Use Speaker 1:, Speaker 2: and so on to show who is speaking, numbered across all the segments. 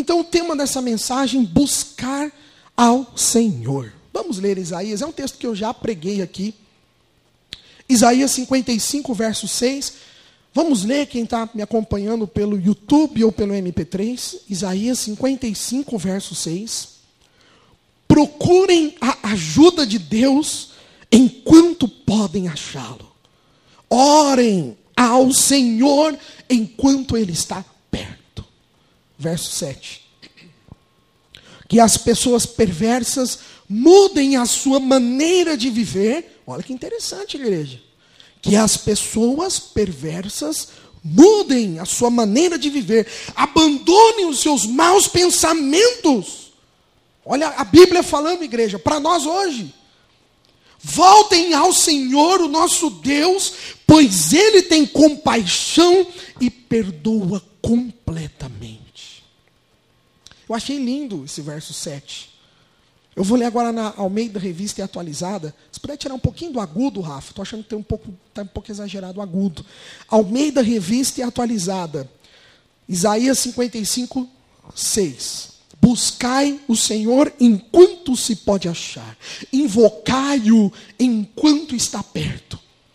Speaker 1: então o tema dessa mensagem, buscar ao Senhor. Vamos ler Isaías, é um texto que eu já preguei aqui. Isaías 55, verso 6. Vamos ler, quem está me acompanhando pelo YouTube ou pelo MP3. Isaías 55, verso 6. Procurem a ajuda de Deus enquanto podem achá-lo. Orem ao Senhor enquanto Ele está perto. Verso 7. Que as pessoas perversas mudem a sua maneira de viver. Olha que interessante, igreja. Que as pessoas perversas mudem a sua maneira de viver. Abandonem os seus maus pensamentos. Olha a Bíblia falando, igreja, para nós hoje. Voltem ao Senhor, o nosso Deus, pois Ele tem compaixão e perdoa completamente. Eu achei lindo esse verso 7. Eu vou ler agora na Almeida Revista e Atualizada. Se puder tirar um pouquinho do agudo, Rafa. Estou achando que está um pouco exagerado o agudo. Almeida Revista e Atualizada. Isaías 55, 6. Buscai o Senhor enquanto se pode achar. Invocai-o enquanto está perto.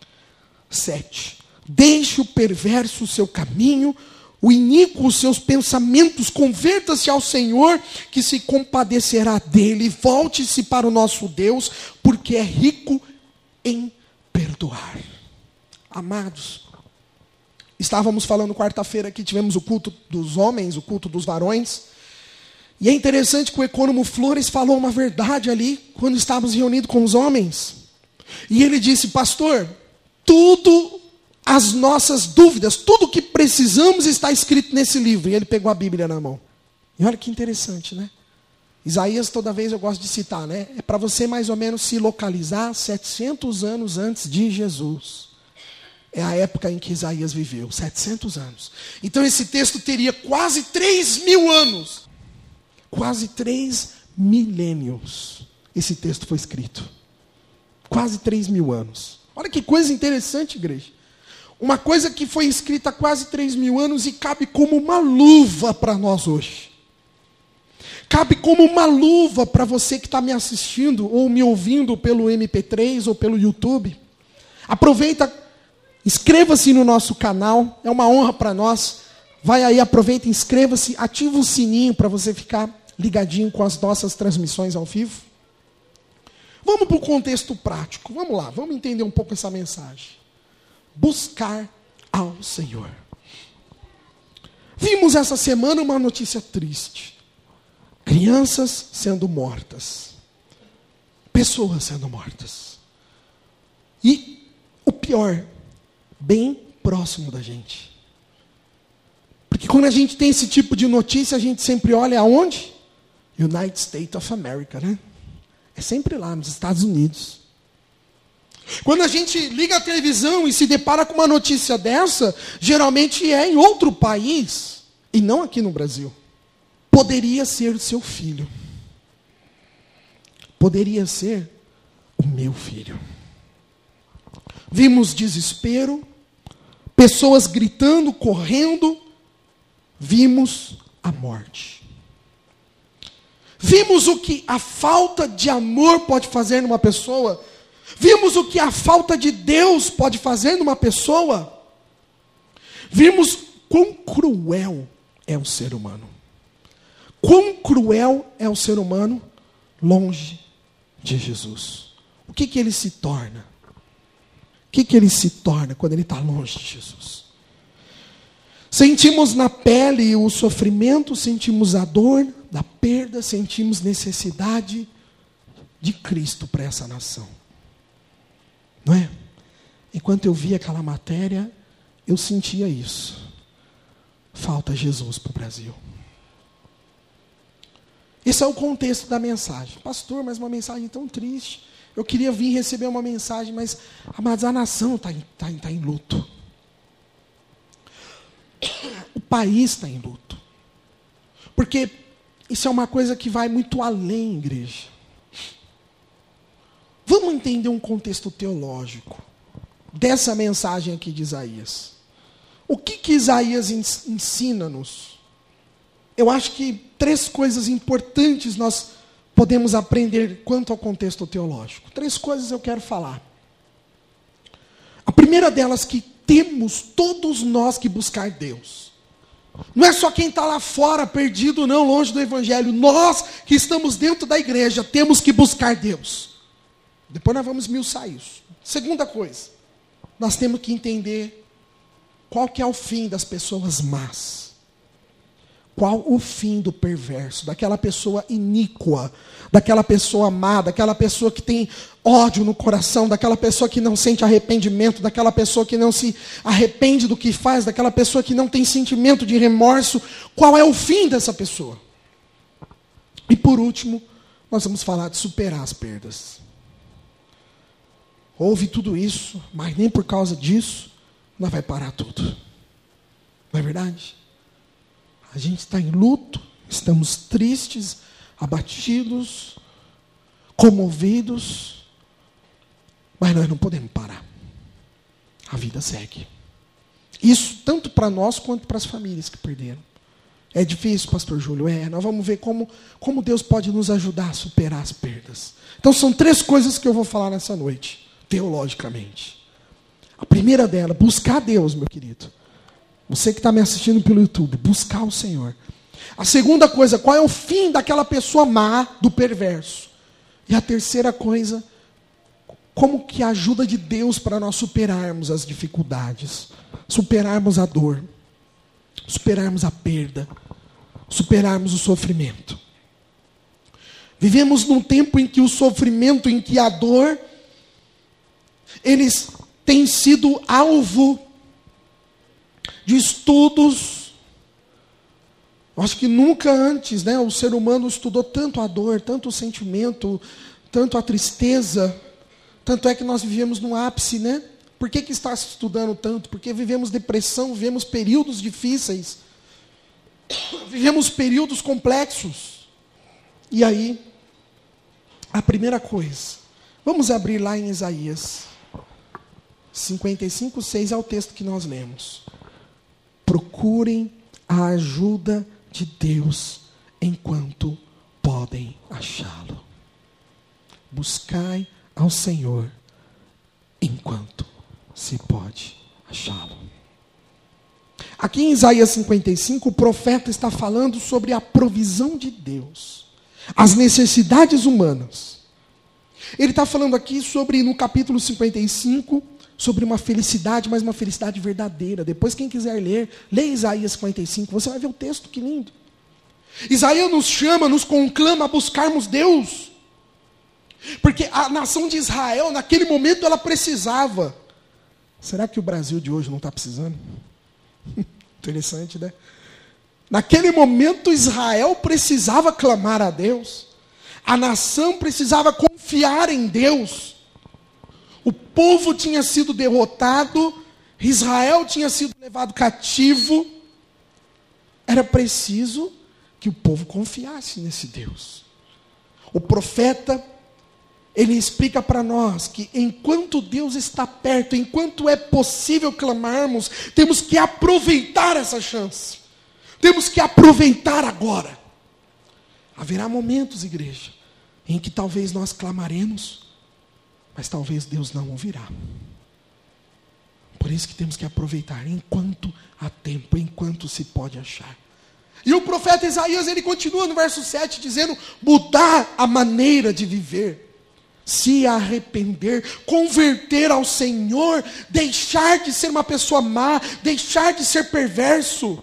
Speaker 1: 7. Deixe o perverso o seu caminho, o iníquo os seus pensamentos. Converta-se ao Senhor, que se compadecerá dele. Volte-se para o nosso Deus, porque é rico em perdoar. Amados, estávamos falando quarta-feira que tivemos o culto dos homens, o culto dos varões. E é interessante que o Ecônomo Flores falou uma verdade ali, quando estávamos reunidos com os homens. E ele disse: pastor, tudo, as nossas dúvidas, tudo o que precisamos está escrito nesse livro. E ele pegou a Bíblia na mão. E olha que interessante, né? Isaías, toda vez eu gosto de citar, né? É para você mais ou menos se localizar 700 anos antes de Jesus. É a época em que Isaías viveu, 700 anos. Então esse texto teria quase 3.000 anos. Quase 3 milênios esse texto foi escrito. Quase 3.000 anos. Olha que coisa interessante, igreja. Uma coisa que foi escrita há quase 3.000 anos e cabe como uma luva para nós hoje. Cabe como uma luva para você que está me assistindo ou me ouvindo pelo MP3 ou pelo YouTube. Aproveita, inscreva-se no nosso canal, é uma honra para nós. Vai aí, aproveita, inscreva-se, ativa o sininho para você ficar ligadinho com as nossas transmissões ao vivo. Vamos para o contexto prático. Vamos lá, vamos entender um pouco essa mensagem. Buscar ao Senhor. Vimos essa semana uma notícia triste. Crianças sendo mortas. Pessoas sendo mortas. E o pior, bem próximo da gente. Porque quando a gente tem esse tipo de notícia, a gente sempre olha aonde? United States of America, né? É sempre lá, nos Estados Unidos. Quando a gente liga a televisão e se depara com uma notícia dessa, geralmente é em outro país, e não aqui no Brasil. Poderia ser o seu filho. Poderia ser o meu filho. Vimos desespero, pessoas gritando, correndo. Vimos a morte. Vimos o que a falta de amor pode fazer numa pessoa. Vimos o que a falta de Deus pode fazer numa pessoa. Vimos quão cruel é o ser humano. Quão cruel é o ser humano longe de Jesus. O que ele se torna? O que ele se torna quando ele está longe de Jesus? Sentimos na pele o sofrimento, sentimos a dor da perda, sentimos necessidade de Cristo para essa nação. Não é? Enquanto eu via aquela matéria, eu sentia isso. Falta Jesus para o Brasil. Esse é o contexto da mensagem. Pastor, mas uma mensagem tão triste. Eu queria vir receber uma mensagem, mas a nação está em luto. O país está em luto. Porque isso é uma coisa que vai muito além, igreja. Vamos entender um contexto teológico dessa mensagem aqui de Isaías. O que Isaías ensina-nos? eu acho que 3 coisas importantes nós podemos aprender quanto ao contexto teológico. 3 coisas eu quero falar. A primeira delas, que temos todos nós que buscar Deus. Não é só quem está lá fora perdido, não, longe do Evangelho. Nós que estamos dentro da igreja temos que buscar Deus. Depois nós vamos esmiuçar isso. Segunda coisa, nós temos que entender qual que é o fim das pessoas más. Qual o fim do perverso, daquela pessoa iníqua, daquela pessoa má, daquela pessoa que tem ódio no coração, daquela pessoa que não sente arrependimento, daquela pessoa que não se arrepende do que faz, daquela pessoa que não tem sentimento de remorso. Qual é o fim dessa pessoa? E por último, nós vamos falar de superar as perdas. Houve tudo isso, mas nem por causa disso, nós vai parar tudo. Não é verdade? A gente está em luto, estamos tristes, abatidos, comovidos, mas nós não podemos parar. A vida segue. Isso tanto para nós quanto para as famílias que perderam. É difícil, pastor Júlio? Nós vamos ver como Deus pode nos ajudar a superar as perdas. Então são 3 coisas que eu vou falar nessa noite, teologicamente. A primeira delas, buscar Deus, meu querido. Você que está me assistindo pelo YouTube, buscar o Senhor. A segunda coisa, qual é o fim daquela pessoa má, do perverso? E a terceira coisa, como que a ajuda de Deus para nós superarmos as dificuldades, superarmos a dor, superarmos a perda, superarmos o sofrimento. Vivemos num tempo em que o sofrimento, em que a dor, eles têm sido alvo de estudos. Acho que nunca antes, o ser humano estudou tanto a dor, tanto o sentimento, tanto a tristeza. Tanto é que nós vivemos no ápice, Por que está se estudando tanto? Porque vivemos depressão, vivemos períodos difíceis, vivemos períodos complexos. E aí, a primeira coisa, vamos abrir lá em Isaías 55:6, é o texto que nós lemos. Procurem a ajuda de Deus enquanto podem achá-lo. Buscai ao Senhor enquanto se pode achá-lo. Aqui em Isaías 55, o profeta está falando sobre a provisão de Deus, as necessidades humanas. Ele está falando aqui sobre, no capítulo 55, sobre uma felicidade, mas uma felicidade verdadeira. Depois, quem quiser ler, lê Isaías 55, você vai ver o texto, que lindo. Isaías nos chama, nos conclama a buscarmos Deus. Porque a nação de Israel, naquele momento, ela precisava. Será que o Brasil de hoje não está precisando? Interessante, Naquele momento, Israel precisava clamar a Deus. A nação precisava confiar em Deus. O povo tinha sido derrotado, Israel tinha sido levado cativo. Era preciso que o povo confiasse nesse Deus. O profeta, ele explica para nós que enquanto Deus está perto, enquanto é possível clamarmos, temos que aproveitar essa chance. Temos que aproveitar agora. Haverá momentos, igreja, em que talvez nós clamaremos, mas talvez Deus não ouvirá. Por isso que temos que aproveitar enquanto há tempo, enquanto se pode achar. E o profeta Isaías, ele continua no verso 7 dizendo: mudar a maneira de viver, se arrepender, converter ao Senhor, deixar de ser uma pessoa má, deixar de ser perverso.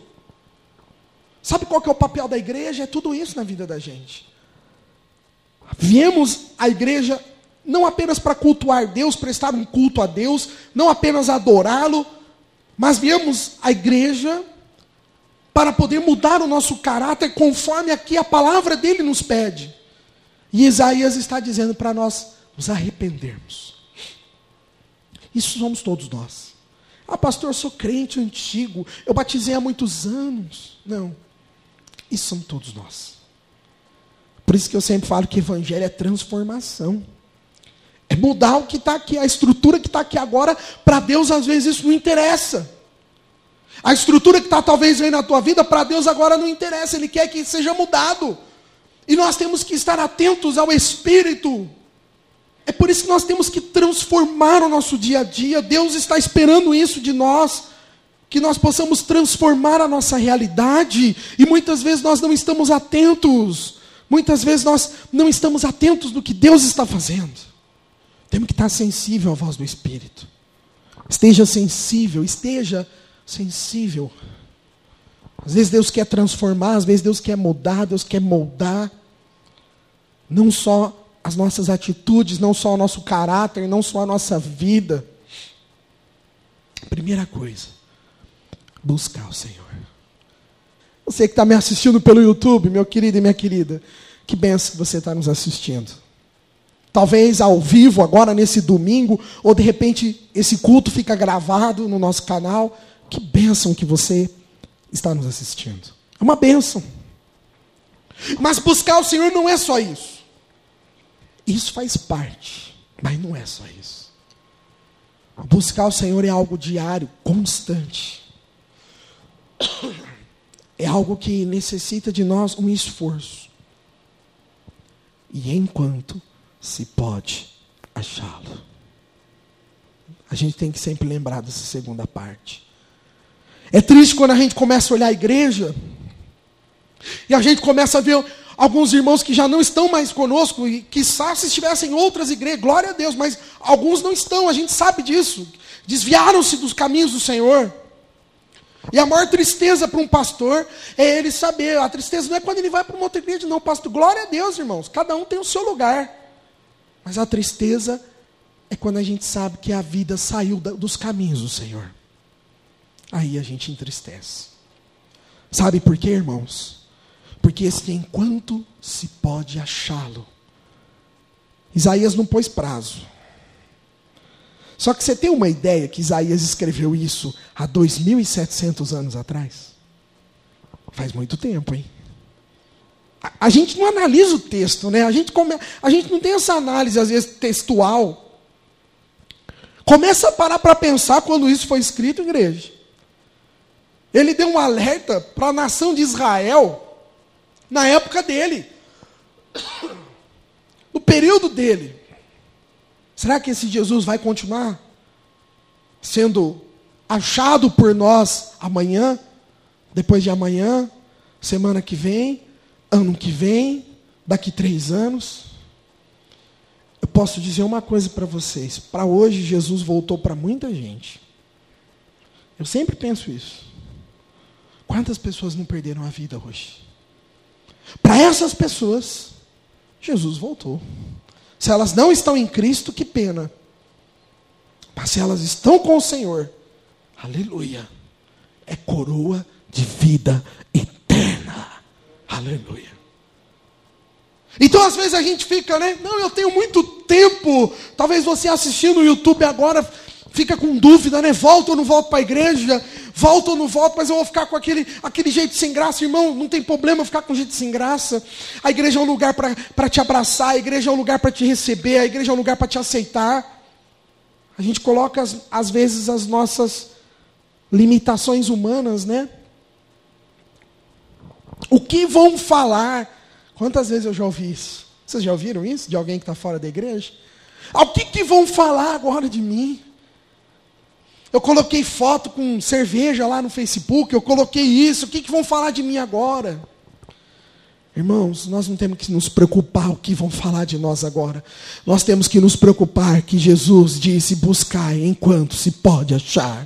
Speaker 1: Sabe qual que é o papel da igreja? É tudo isso na vida da gente. Viemos à igreja não apenas para cultuar Deus, prestar um culto a Deus, não apenas adorá-lo, mas viemos à igreja para poder mudar o nosso caráter conforme aqui a palavra dele nos pede. E Isaías está dizendo para nós nos arrependermos. Isso somos todos nós. Pastor, eu sou crente antigo, eu batizei há muitos anos. Não, isso somos todos nós. Por isso que eu sempre falo que evangelho é transformação. É mudar o que está aqui, a estrutura que está aqui agora. Para Deus, às vezes, isso não interessa. A estrutura que está talvez aí na tua vida, para Deus agora não interessa, Ele quer que seja mudado. E nós temos que estar atentos ao Espírito. É por isso que nós temos que transformar o nosso dia a dia. Deus está esperando isso de nós, que nós possamos transformar a nossa realidade. E muitas vezes nós não estamos atentos. Muitas vezes nós não estamos atentos no que Deus está fazendo. Temos que estar sensível à voz do Espírito. Esteja sensível, esteja sensível. Às vezes Deus quer transformar, às vezes Deus quer mudar, Deus quer moldar. Não só as nossas atitudes, não só o nosso caráter, não só a nossa vida. Primeira coisa, buscar o Senhor. Você que está me assistindo pelo YouTube, meu querido e minha querida, que benção que você está nos assistindo. Talvez ao vivo, agora nesse domingo, ou de repente esse culto fica gravado no nosso canal. Que bênção que você está nos assistindo. É uma bênção. Mas buscar o Senhor não é só isso. Isso faz parte, mas não é só isso. Buscar o Senhor é algo diário, constante. É algo que necessita de nós um esforço. E enquanto se pode achá-lo. A gente tem que sempre lembrar dessa segunda parte. É triste quando a gente começa a olhar a igreja e a gente começa a ver alguns irmãos que já não estão mais conosco, e quiçá se estivessem em outras igrejas, glória a Deus, mas alguns não estão, a gente sabe disso. Desviaram-se dos caminhos do Senhor. E a maior tristeza para um pastor é ele saber, a tristeza não é quando ele vai para uma outra igreja, não, pastor, glória a Deus, irmãos, cada um tem o seu lugar. Mas a tristeza é quando a gente sabe que a vida saiu dos caminhos do Senhor. Aí a gente entristece. Sabe por quê, irmãos? Porque enquanto se pode achá-lo. Isaías não pôs prazo. Só que você tem uma ideia que Isaías escreveu isso há 2.700 anos atrás? Faz muito tempo, hein? A gente não analisa o texto, né? A gente não tem essa análise, às vezes, textual. Começa a parar para pensar quando isso foi escrito, igreja. Ele deu um alerta para a nação de Israel na época dele. No período dele. Será que esse Jesus vai continuar sendo achado por nós amanhã, depois de amanhã, semana que vem, ano que vem, daqui 3 anos? Eu posso dizer uma coisa para vocês. Para hoje, Jesus voltou para muita gente. Eu sempre penso isso. Quantas pessoas não perderam a vida hoje? Para essas pessoas, Jesus voltou. Se elas não estão em Cristo, que pena. Mas se elas estão com o Senhor, aleluia, é coroa de vida eterna. Aleluia. Então às vezes a gente fica, né? Não, eu tenho muito tempo. Talvez você assistindo no YouTube agora fica com dúvida, né? Volto ou não volto para a igreja? Volto ou não volto, mas eu vou ficar com aquele jeito sem graça. Irmão, não tem problema ficar com jeito sem graça. A igreja é um lugar para te abraçar, a igreja é um lugar para te receber, a igreja é um lugar para te aceitar. A gente coloca, às vezes, as nossas limitações humanas, né? O que vão falar? Quantas vezes eu já ouvi isso? Vocês já ouviram isso? De alguém que está fora da igreja? O que vão falar agora de mim? Eu coloquei foto com cerveja lá no Facebook, eu coloquei isso, o que vão falar de mim agora? Irmãos, nós não temos que nos preocupar o que vão falar de nós agora. Nós temos que nos preocupar que Jesus disse, buscai enquanto se pode achar.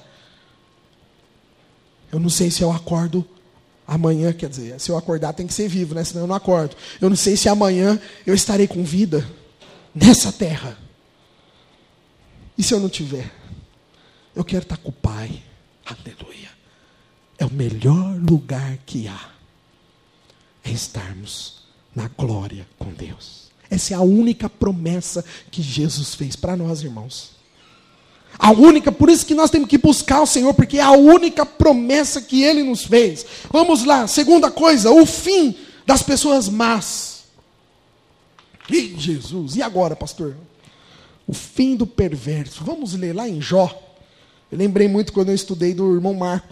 Speaker 1: Eu não sei se eu acordo amanhã, quer dizer, se eu acordar tem que ser vivo, né? Senão eu não acordo. Eu não sei se amanhã eu estarei com vida nessa terra. E se eu não tiver? Eu quero estar com o Pai. Aleluia. É o melhor lugar que há. É estarmos na glória com Deus. Essa é a única promessa que Jesus fez para nós, irmãos. A única, por isso que nós temos que buscar o Senhor, porque é a única promessa que Ele nos fez. Vamos lá, segunda coisa, o fim das pessoas más. Ih, Jesus, e agora, pastor? O fim do perverso. Vamos ler lá em Jó. Eu lembrei muito quando eu estudei do irmão Marcos.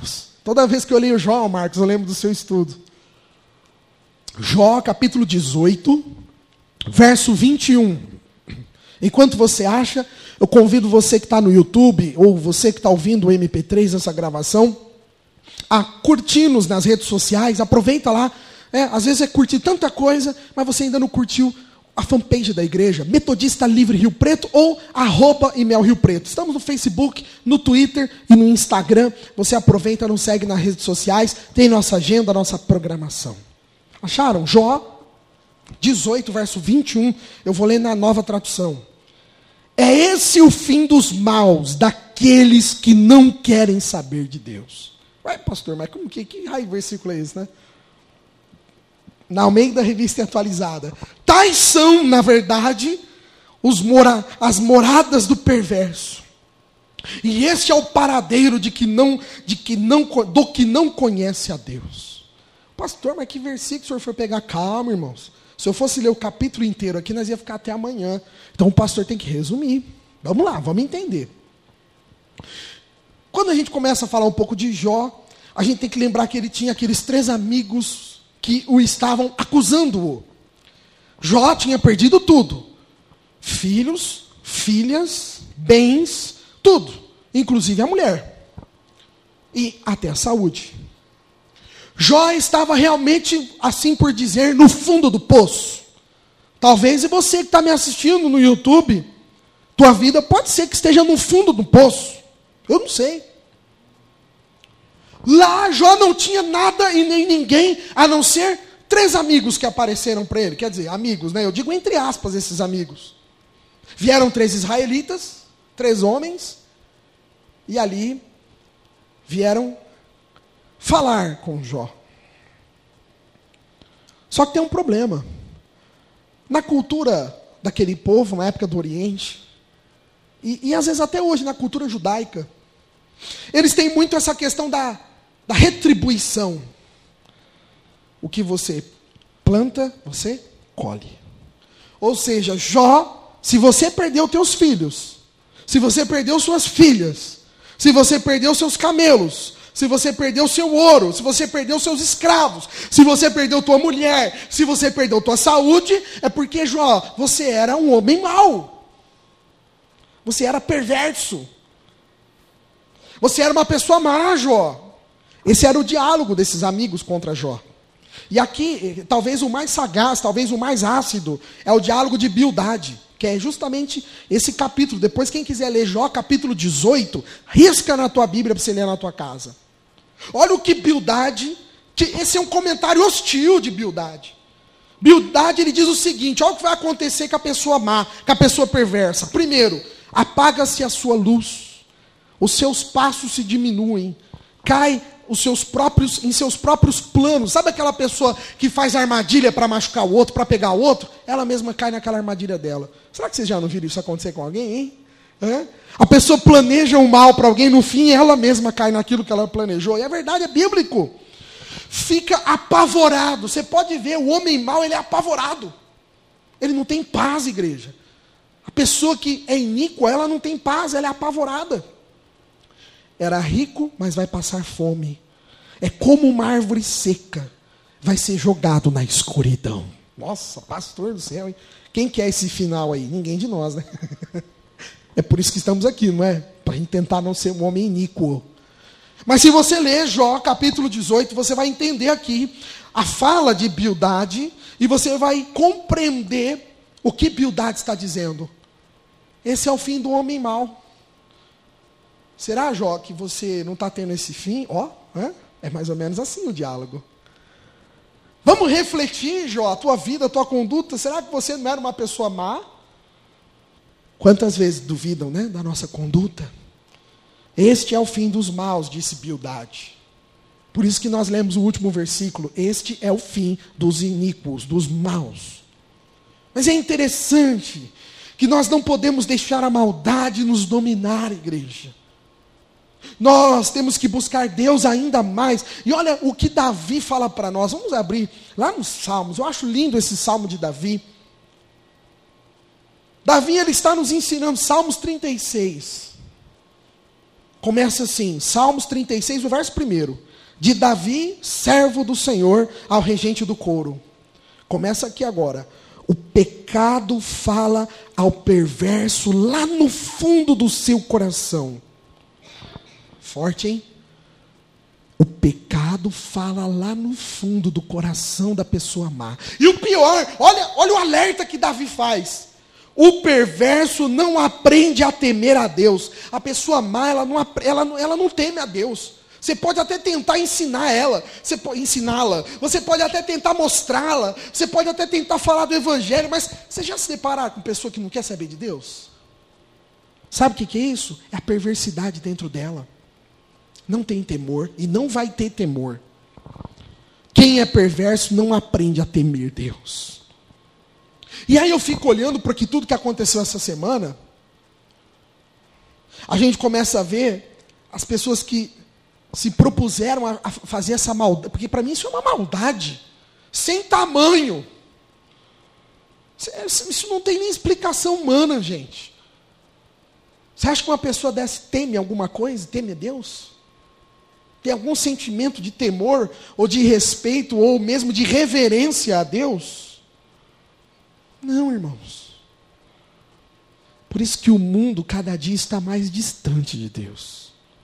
Speaker 1: Toda vez que eu leio Jó, Marcos, eu lembro do seu estudo. Jó, capítulo 18, verso 21. Enquanto você acha, eu convido você que está no YouTube, ou você que está ouvindo o MP3, essa gravação, a curtir-nos nas redes sociais. Aproveita lá. Às vezes é curtir tanta coisa, mas você ainda não curtiu a fanpage da igreja, Metodista Livre Rio Preto, ou @Imel Rio Preto. Estamos no Facebook, no Twitter e no Instagram. Você aproveita, nos segue nas redes sociais, tem nossa agenda, nossa programação. Acharam? Jó 18, verso 21, eu vou ler na Nova Tradução. É esse o fim dos maus, daqueles que não querem saber de Deus. Ué, pastor, mas que raio de versículo é esse, né? Na Almeida Revista Atualizada. Tais são, na verdade, as moradas do perverso. E este é o paradeiro do que não conhece a Deus. Pastor, mas que versículo o senhor foi pegar? Calma, irmãos. Se eu fosse ler o capítulo inteiro aqui, nós ia ficar até amanhã. Então o pastor tem que resumir. Vamos lá, vamos entender. Quando a gente começa a falar um pouco de Jó, a gente tem que lembrar que ele tinha aqueles 3 amigos que o estavam acusando-o. Jó tinha perdido tudo. Filhos, filhas, bens, tudo. Inclusive a mulher. E até a saúde. Jó estava realmente, assim por dizer, no fundo do poço. Talvez você que está me assistindo no YouTube, tua vida pode ser que esteja no fundo do poço. Eu não sei. Lá Jó não tinha nada e nem ninguém, a não ser 3 amigos que apareceram para ele. Quer dizer, amigos, né? Eu digo entre aspas esses amigos. Vieram 3 israelitas, 3 homens, e ali vieram falar com Jó. Só que tem um problema. Na cultura daquele povo, na época do Oriente, e às vezes até hoje na cultura judaica, eles têm muito essa questão da retribuição. O que você planta, você colhe. Ou seja, Jó, se você perdeu teus filhos, se você perdeu suas filhas, se você perdeu seus camelos, se você perdeu seu ouro, se você perdeu seus escravos, se você perdeu tua mulher, se você perdeu tua saúde, é porque, Jó, você era um homem mau. Você era perverso. Você era uma pessoa má, Jó. Esse era o diálogo desses amigos contra Jó. E aqui, talvez o mais sagaz, talvez o mais ácido, é o diálogo de Bildade, que é justamente esse capítulo. Depois, quem quiser ler Jó, capítulo 18, risca na tua Bíblia para você ler na tua casa. Olha o que Bildade, esse é um comentário hostil de Bildade. Bildade, ele diz o seguinte, olha o que vai acontecer com a pessoa má, com a pessoa perversa. Primeiro, apaga-se a sua luz, os seus passos se diminuem, cai em seus próprios planos. Sabe aquela pessoa que faz armadilha para machucar o outro, para pegar o outro? Ela mesma cai naquela armadilha dela. Será que vocês já não viram isso acontecer com alguém, hein? A pessoa planeja o mal para alguém, no fim ela mesma cai naquilo que ela planejou. E a verdade é bíblico. Fica apavorado. Você pode ver, o homem mau, ele é apavorado. Ele não tem paz, igreja. A pessoa que é iníqua, ela não tem paz, ela é apavorada. Era rico, mas vai passar fome. É como uma árvore seca. Vai ser jogado na escuridão. Nossa, pastor do céu, hein? Quem quer esse final aí? Ninguém de nós, né? É por isso que estamos aqui, não é? Para a gente tentar não ser um homem iníquo. Mas se você ler Jó, capítulo 18, você vai entender aqui a fala de Bildade e você vai compreender o que Bildade está dizendo. Esse é o fim do homem mau. Será, Jó, que você não está tendo esse fim? É mais ou menos assim o diálogo. Vamos refletir, Jó, a tua vida, a tua conduta. Será que você não era uma pessoa má? Quantas vezes duvidam, né, da nossa conduta? Este é o fim dos maus, disse Bildade. Por isso que nós lemos o último versículo. Este é o fim dos iníquos, dos maus. Mas é interessante que nós não podemos deixar a maldade nos dominar, igreja. Nós temos que buscar Deus ainda mais. E olha o que Davi fala para nós. Vamos abrir lá nos Salmos. Eu acho lindo esse Salmo de Davi. Davi, ele está nos ensinando, Salmos 36. Começa assim, Salmos 36, o verso 1. de Davi, servo do Senhor, ao regente do coro. Começa aqui agora. O pecado fala ao perverso lá no fundo do seu coração. Forte, hein? O pecado fala lá no fundo do coração da pessoa má. E o pior, olha o alerta que Davi faz. O perverso não aprende a temer a Deus. A pessoa má, ela não teme a Deus. Você pode até tentar ensiná-la. Você pode até tentar mostrá-la. Você pode até tentar falar do evangelho. Mas você já se deparar com pessoa que não quer saber de Deus? Sabe o que é isso? É a perversidade dentro dela. Não tem temor e não vai ter temor. Quem é perverso não aprende a temer Deus. E aí eu fico olhando para tudo que aconteceu essa semana. A gente começa a ver as pessoas que se propuseram a fazer essa maldade. Porque para mim isso é uma maldade. Sem tamanho. Isso não tem nem explicação humana, gente. Você acha que uma pessoa dessa teme alguma coisa? Teme a Deus? Tem algum sentimento de temor, ou de respeito, ou mesmo de reverência a Deus? Não, irmãos. Por isso que o mundo cada dia está mais distante de Deus.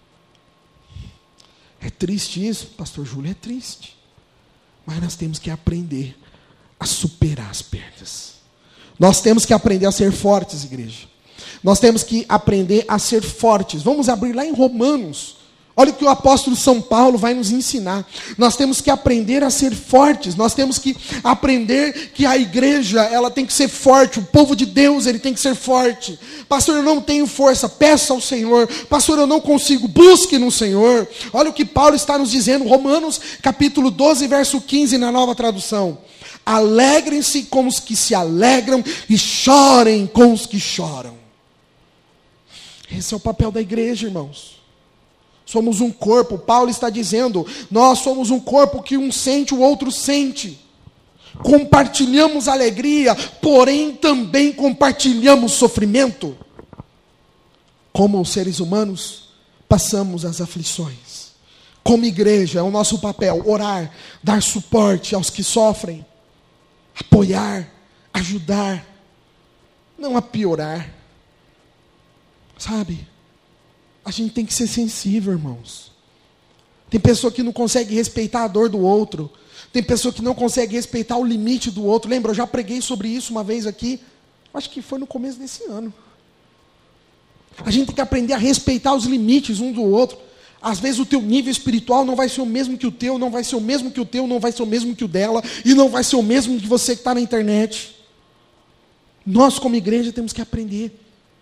Speaker 1: É triste isso, pastor Júlio, é triste. Mas nós temos que aprender a superar as perdas. Nós temos que aprender a ser fortes, igreja. Nós temos que aprender a ser fortes. Vamos abrir lá em Romanos. Olha o que o apóstolo São Paulo vai nos ensinar. Nós temos que aprender a ser fortes. Nós temos que aprender que a igreja, ela tem que ser forte. O povo de Deus, ele tem que ser forte. Pastor, eu não tenho força. Peça ao Senhor. Pastor, eu não consigo. Busque no Senhor. Olha o que Paulo está nos dizendo. Romanos, capítulo 12, verso 15, na Nova Tradução. Alegrem-se com os que se alegram e chorem com os que choram. Esse é o papel da igreja, irmãos. Somos um corpo. Paulo está dizendo, nós somos um corpo que um sente, o outro sente. Compartilhamos alegria, porém também compartilhamos sofrimento. Como seres humanos, passamos as aflições. Como igreja, é o nosso papel orar, dar suporte aos que sofrem, apoiar, ajudar, não a piorar. Sabe? A gente tem que ser sensível, irmãos. Tem pessoa que não consegue respeitar a dor do outro. Tem pessoa que não consegue respeitar o limite do outro. Lembra, eu já preguei sobre isso uma vez aqui. Acho que foi no começo desse ano. A gente tem que aprender a respeitar os limites um do outro. Às vezes o teu nível espiritual não vai ser o mesmo que o teu, não vai ser o mesmo que o teu, não vai ser o mesmo que o dela, e não vai ser o mesmo que você que está na internet. Nós, como igreja, temos que aprender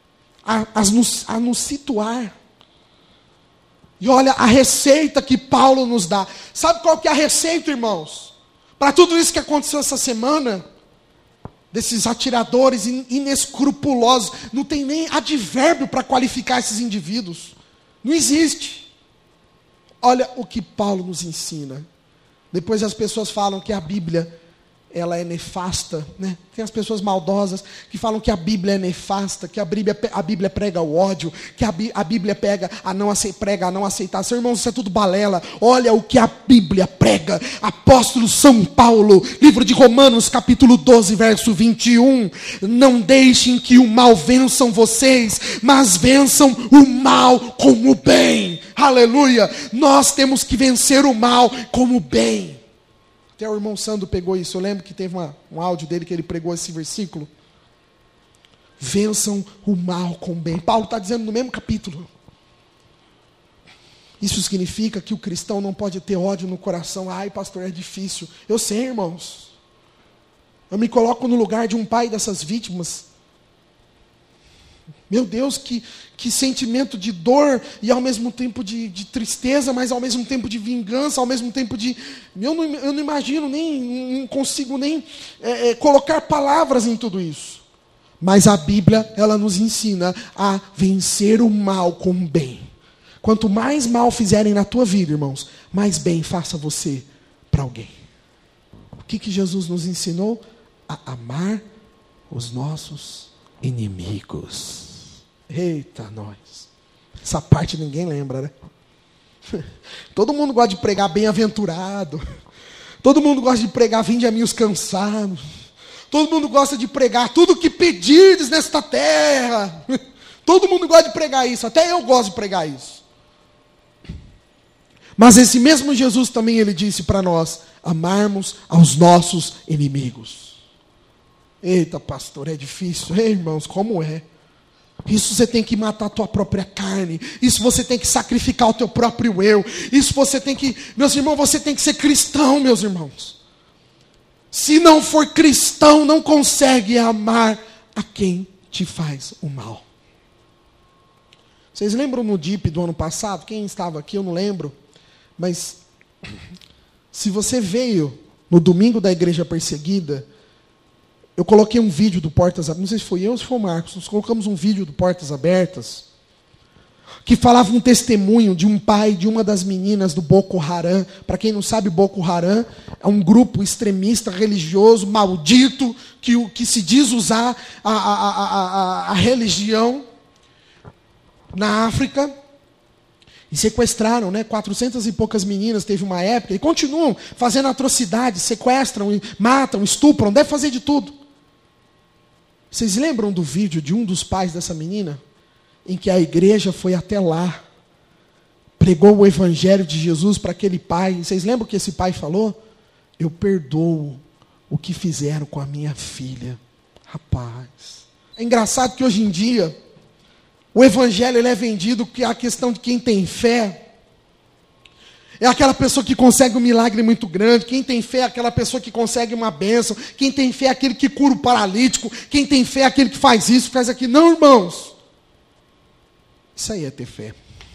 Speaker 1: a nos situar. E olha a receita que Paulo nos dá. Sabe qual que é a receita, irmãos? Para tudo isso que aconteceu essa semana, desses atiradores inescrupulosos, não tem nem advérbio para qualificar esses indivíduos. Não existe. Olha o que Paulo nos ensina. Depois as pessoas falam que a Bíblia, ela é nefasta, né? Tem as pessoas maldosas que falam que a Bíblia é nefasta, que a Bíblia prega o ódio, que a Bíblia prega a não aceitação. Irmãos, isso é tudo balela. Olha o que a Bíblia prega. Apóstolo São Paulo, livro de Romanos, capítulo 12, verso 21. Não deixem que o mal vençam vocês, mas vençam o mal com o bem. Aleluia! Nós temos que vencer o mal com o bem. Até o irmão Sandro pegou isso. Eu lembro que teve um áudio dele que ele pregou esse versículo. Vençam o mal com o bem. Paulo está dizendo no mesmo capítulo. Isso significa que o cristão não pode ter ódio no coração. Ai, pastor, é difícil. Eu sei, irmãos. Eu me coloco no lugar de um pai dessas vítimas. Meu Deus, que sentimento de dor e ao mesmo tempo de tristeza, mas ao mesmo tempo de vingança, ao mesmo tempo de... Eu não imagino, não consigo nem colocar palavras em tudo isso. Mas a Bíblia, ela nos ensina a vencer o mal com o bem. Quanto mais mal fizerem na tua vida, irmãos, mais bem faça você para alguém. O que Jesus nos ensinou? A amar os nossos inimigos. Eita, nós. Essa parte ninguém lembra, né? Todo mundo gosta de pregar bem-aventurado. Todo mundo gosta de pregar vinde a mim os cansados. Todo mundo gosta de pregar tudo o que pedirdes nesta terra. Todo mundo gosta de pregar isso. Até eu gosto de pregar isso. Mas esse mesmo Jesus também, ele disse para nós amarmos aos nossos inimigos. Eita, pastor, é difícil. Ei, irmãos, como é? Isso você tem que matar a tua própria carne. Isso você tem que sacrificar o teu próprio eu. Isso você tem que... Meus irmãos, você tem que ser cristão, meus irmãos. Se não for cristão, não consegue amar a quem te faz o mal. Vocês lembram no DIP do ano passado? Quem estava aqui, eu não lembro. Mas, se você veio no domingo da igreja perseguida... Eu coloquei um vídeo do Portas Abertas, não sei se foi eu ou se foi o Marcos, nós colocamos um vídeo do Portas Abertas, que falava um testemunho de um pai de uma das meninas do Boko Haram. Para quem não sabe, Boko Haram é um grupo extremista, religioso, maldito, que se diz usar a religião na África. E sequestraram, 400 e poucas meninas, teve uma época, e continuam fazendo atrocidades, sequestram, matam, estupram, devem fazer de tudo. Vocês lembram do vídeo de um dos pais dessa menina? Em que a igreja foi até lá, pregou o evangelho de Jesus para aquele pai. Vocês lembram o que esse pai falou? Eu perdoo o que fizeram com a minha filha. Rapaz. É engraçado que hoje em dia, o evangelho ele é vendido que a questão de quem tem fé é aquela pessoa que consegue um milagre muito grande. Quem tem fé é aquela pessoa que consegue uma bênção. Quem tem fé é aquele que cura o paralítico. Quem tem fé é aquele que faz isso, faz aquilo. Não, irmãos. Isso aí é ter fé.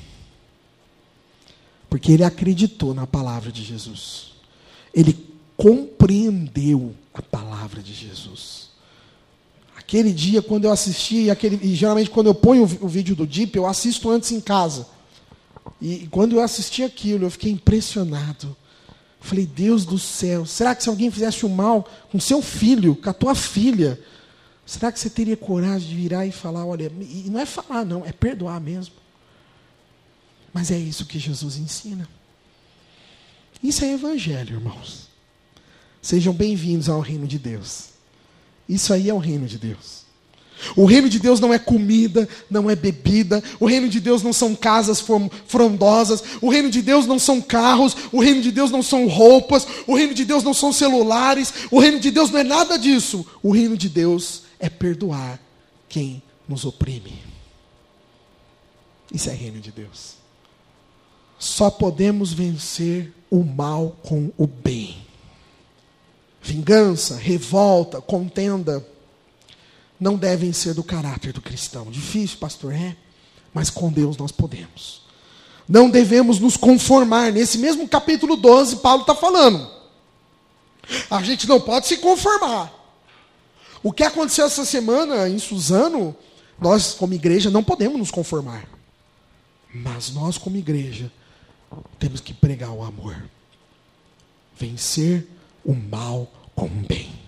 Speaker 1: Porque ele acreditou na palavra de Jesus. Ele compreendeu a palavra de Jesus. Aquele dia, quando eu assisti, e geralmente quando eu ponho o vídeo do DIP, eu assisto antes em casa. E quando eu assisti aquilo, eu fiquei impressionado. Falei, Deus do céu, será que se alguém fizesse o mal com seu filho, com a tua filha, será que você teria coragem de virar e falar, olha, e não é falar não, é perdoar mesmo. Mas é isso que Jesus ensina. Isso é evangelho, irmãos. Sejam bem-vindos ao reino de Deus. Isso aí é o reino de Deus. O reino de Deus não é comida, não é bebida. O reino de Deus não são casas frondosas. O reino de Deus não são carros. O reino de Deus não são roupas. O reino de Deus não são celulares. O reino de Deus não é nada disso. O reino de Deus é perdoar quem nos oprime. Isso é reino de Deus. Só podemos vencer o mal com o bem. Vingança, revolta, contenda não devem ser do caráter do cristão. Difícil, pastor, mas com Deus nós podemos. Não devemos nos conformar. Nesse mesmo capítulo 12, Paulo está falando. A gente não pode se conformar. O que aconteceu essa semana em Suzano, nós como igreja não podemos nos conformar. Mas nós como igreja temos que pregar o amor. Vencer o mal com o bem.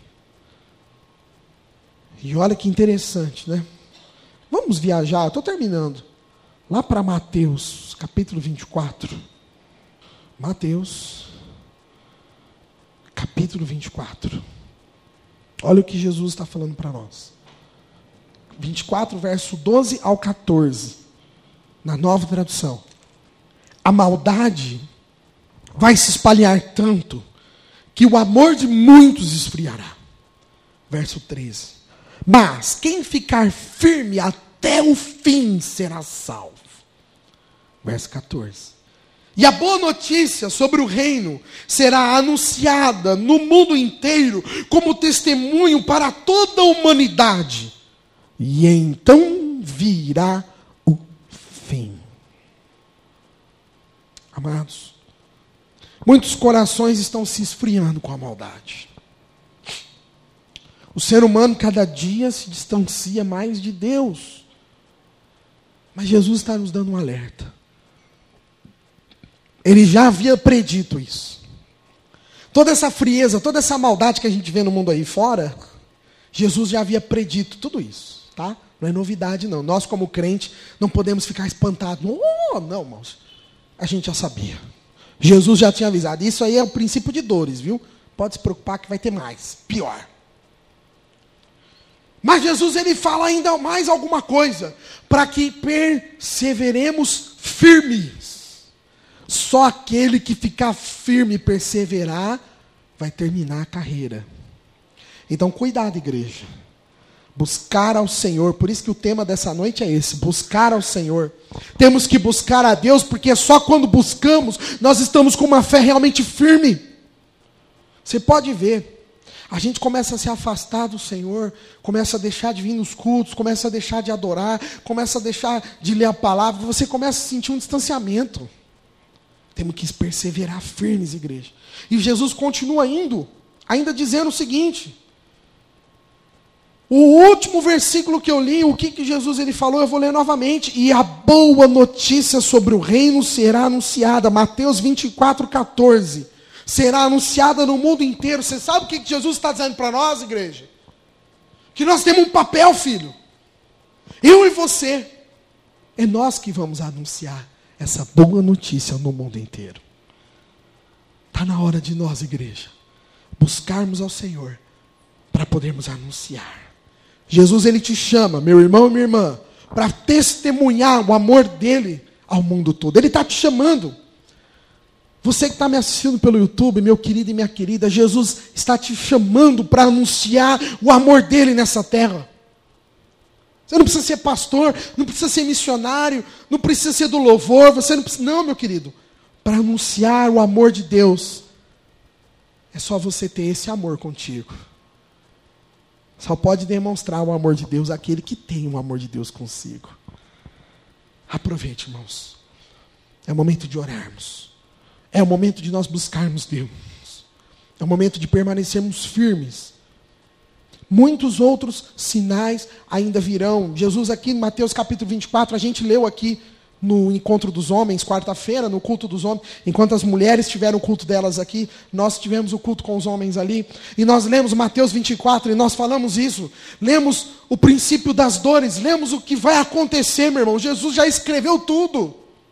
Speaker 1: E olha que interessante, Vamos viajar, estou terminando. Lá para Mateus, capítulo 24. Mateus, capítulo 24. Olha o que Jesus está falando para nós. 24, verso 12 ao 14. Na nova tradução. A maldade vai se espalhar tanto que o amor de muitos esfriará. Verso 13. Mas quem ficar firme até o fim será salvo. Verso 14. E a boa notícia sobre o reino será anunciada no mundo inteiro como testemunho para toda a humanidade. E então virá o fim. Amados, muitos corações estão se esfriando com a maldade. O ser humano cada dia se distancia mais de Deus. Mas Jesus está nos dando um alerta. Ele já havia predito isso. Toda essa frieza, toda essa maldade que a gente vê no mundo aí fora, Jesus já havia predito tudo isso, Não é novidade não. Nós como crente não podemos ficar espantados. Não, irmãos. A gente já sabia. Jesus já tinha avisado. Isso aí é o princípio de dores, viu? Pode se preocupar que vai ter mais. Pior. Mas Jesus, ele fala ainda mais alguma coisa. Para que perseveremos firmes. Só aquele que ficar firme e perseverar, vai terminar a carreira. Então, cuidado, igreja. Buscar ao Senhor. Por isso que o tema dessa noite é esse. Buscar ao Senhor. Temos que buscar a Deus, porque é só quando buscamos, nós estamos com uma fé realmente firme. Você pode ver. A gente começa a se afastar do Senhor, começa a deixar de vir nos cultos, começa a deixar de adorar, começa a deixar de ler a palavra, você começa a sentir um distanciamento. Temos que perseverar firmes, igreja. E Jesus continua indo, ainda dizendo o seguinte. O último versículo que eu li, o que Jesus ele falou, eu vou ler novamente. E a boa notícia sobre o reino será anunciada. Mateus 24:14. Será anunciada no mundo inteiro. Você sabe o que Jesus está dizendo para nós, igreja? Que nós temos um papel, filho. Eu e você. É nós que vamos anunciar essa boa notícia no mundo inteiro. Está na hora de nós, igreja, buscarmos ao Senhor para podermos anunciar. Jesus, ele te chama, meu irmão e minha irmã, para testemunhar o amor dele ao mundo todo. Ele está te chamando. Você que está me assistindo pelo YouTube, meu querido e minha querida, Jesus está te chamando para anunciar o amor dele nessa terra. Você não precisa ser pastor, não precisa ser missionário, não precisa ser do louvor, você não precisa, não, meu querido. Para anunciar o amor de Deus, é só você ter esse amor contigo. Só pode demonstrar o amor de Deus aquele que tem o amor de Deus consigo. Aproveite, irmãos. É o momento de orarmos. É o momento de nós buscarmos Deus. É o momento de permanecermos firmes. Muitos outros sinais ainda virão. Jesus aqui em Mateus capítulo 24, a gente leu aqui no encontro dos homens, quarta-feira, no culto dos homens, enquanto as mulheres tiveram o culto delas aqui, nós tivemos o culto com os homens ali, e nós lemos Mateus 24, e nós falamos isso, lemos o princípio das dores, lemos o que vai acontecer, meu irmão. Jesus já escreveu tudo.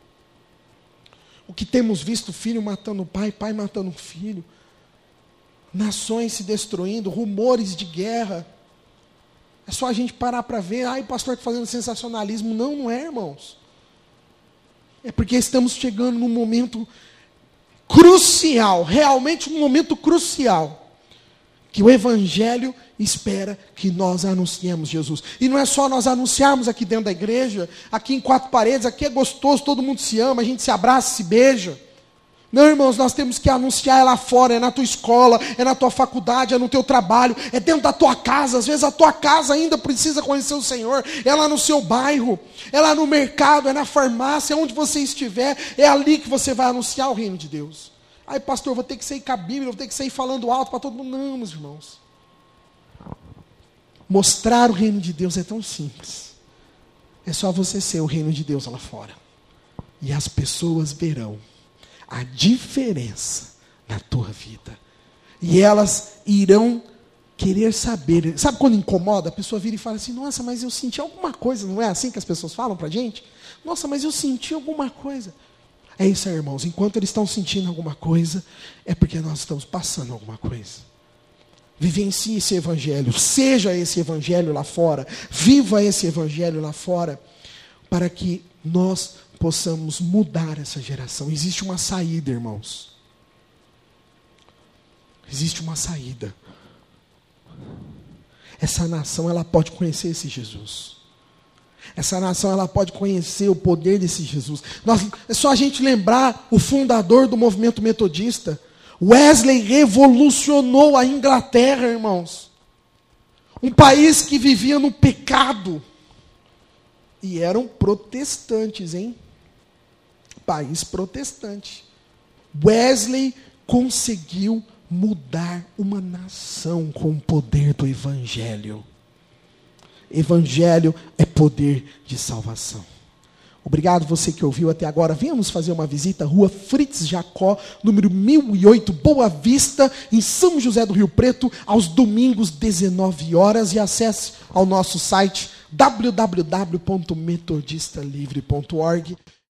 Speaker 1: O que temos visto, filho matando pai, pai matando filho, nações se destruindo, rumores de guerra. É só a gente parar para ver. Ai, o pastor está fazendo sensacionalismo. Não, não é, irmãos. É porque estamos chegando num momento crucial, realmente um momento crucial, que o Evangelho espera que nós anunciemos Jesus. E não é só nós anunciarmos aqui dentro da igreja, aqui em quatro paredes, aqui é gostoso, todo mundo se ama, a gente se abraça, se beija. Não, irmãos, nós temos que anunciar lá fora, é na tua escola, é na tua faculdade, é no teu trabalho, é dentro da tua casa. Às vezes a tua casa ainda precisa conhecer o Senhor, é lá no seu bairro, é lá no mercado, é na farmácia, onde você estiver, é ali que você vai anunciar o reino de Deus. Ai, pastor, vou ter que sair com a Bíblia, vou ter que sair falando alto para todo mundo. Não, meus irmãos. Mostrar o reino de Deus é tão simples. É só você ser o reino de Deus lá fora. E as pessoas verão a diferença na tua vida. E elas irão querer saber. Sabe quando incomoda? A pessoa vira e fala assim, nossa, mas eu senti alguma coisa. Não é assim que as pessoas falam pra gente? Nossa, mas eu senti alguma coisa. É isso aí, irmãos. Enquanto eles estão sentindo alguma coisa, é porque nós estamos passando alguma coisa. Vivencie esse evangelho. Seja esse evangelho lá fora. Viva esse evangelho lá fora. Para que nós possamos mudar essa geração. Existe uma saída, irmãos. Existe uma saída. Essa nação, ela pode conhecer esse Jesus. Essa nação, ela pode conhecer o poder desse Jesus. É só a gente lembrar o fundador do movimento metodista. Wesley revolucionou a Inglaterra, irmãos. Um país que vivia no pecado. E eram protestantes, hein? País protestante. Wesley conseguiu mudar uma nação com o poder do Evangelho. Evangelho é poder de salvação. Obrigado você que ouviu até agora. Venhamos fazer uma visita, Rua Fritz Jacó, número 1008, Boa Vista, em São José do Rio Preto, aos domingos, 19 horas. E acesse ao nosso site www.metodistalivre.org.